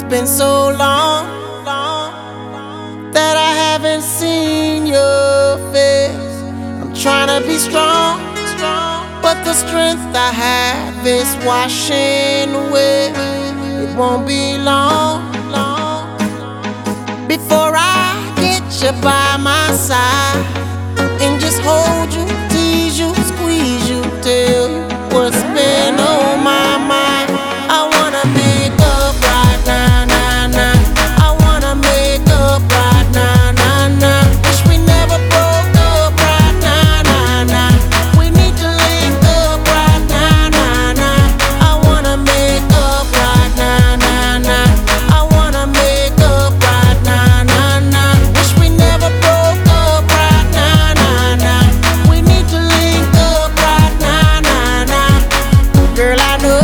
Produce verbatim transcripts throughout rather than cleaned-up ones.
been so long, long that I haven't seen your face. I'm trying to be strong, strong, but the strength I have is washing away. It won't be long, long before I get you by my side and just hold you, tease you, squeeze you, tell you what's been on my mind. I wanna make up right now, now, now. I wanna make up right now, now, now. Wish we never broke up right now, now, now. We need to link up right now, now, now. I wanna make up right now, now, now. I wanna make up right now, now, now. Wish we never broke up right now, now, now. We need to link up right now, now, now. Girl, I know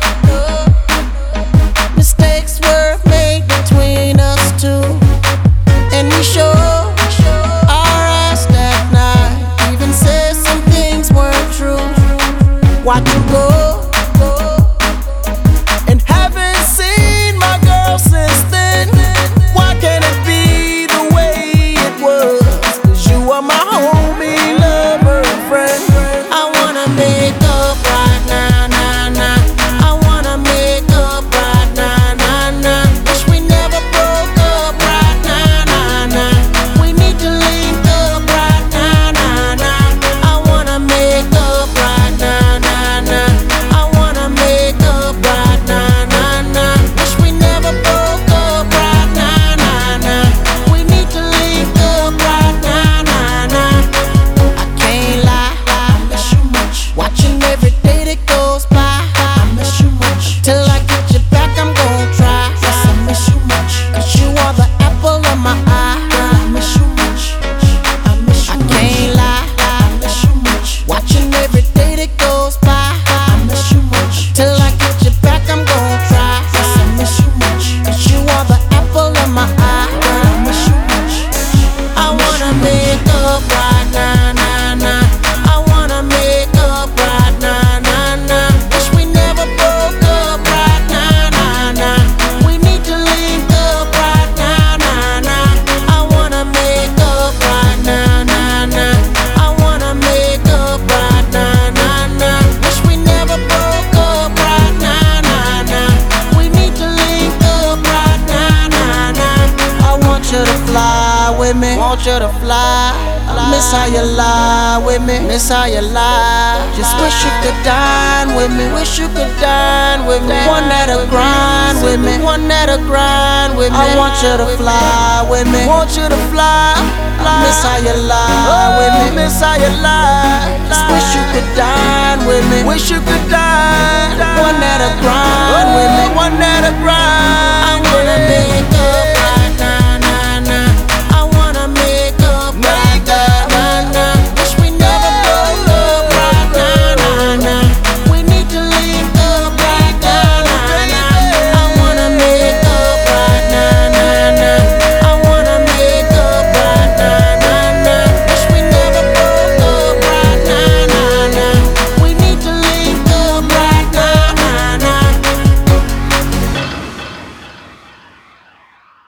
mistakes were made between us two, and we sure our ass that night. Even said some things weren't true. Watch you go, and haven't seen my girl since then. Why can't it be the way it was? 'Cause you are my homie, lover, and friend. I wanna make up right now, now, now. I wanna make up right now, now, now. Wish we never broke up right now, now, now. We need to link up right now, now, now. I wanna make up right now, now, now. I wanna make up right now, now, now. Wish we never broke up right now, now, now. We need to link up right now, now, now. I can't lie, I miss you much. Watching every day that goes by, I miss you much. Till I get you back, I'm gon' try. Yes, I miss you much. 'Cause you are the apple of my eye. I miss you much. I miss you much. I can't lie, I miss you much. Watching every day that goes by, I miss you much. Till I get you back, I'm gon' try. Yes, I miss you much. 'Cause you are the apple of my eye. I miss you much. I wanna make up right now, now, now. I wanna make up right now, now, now. Wish we never broke up right now, now, now. We need to link up right now, now, now. I wanna make up right now, now, now. I wanna make up right now, now, now. Wish we never broke up right now, now, now. We need to link up right now, now, now. I want you to fly with me, want you to fly. I miss how you lie with me, miss how you lie. Just wish you could dine with me, wish you could dine with me. One that'll grind with me, one that'll grind with me. I want you to fly with me, want you to fly. I miss how you lie with me, miss how you lie. Just wish you could dine with me, wish you could dine. One that'll grind with me, one that'll grind.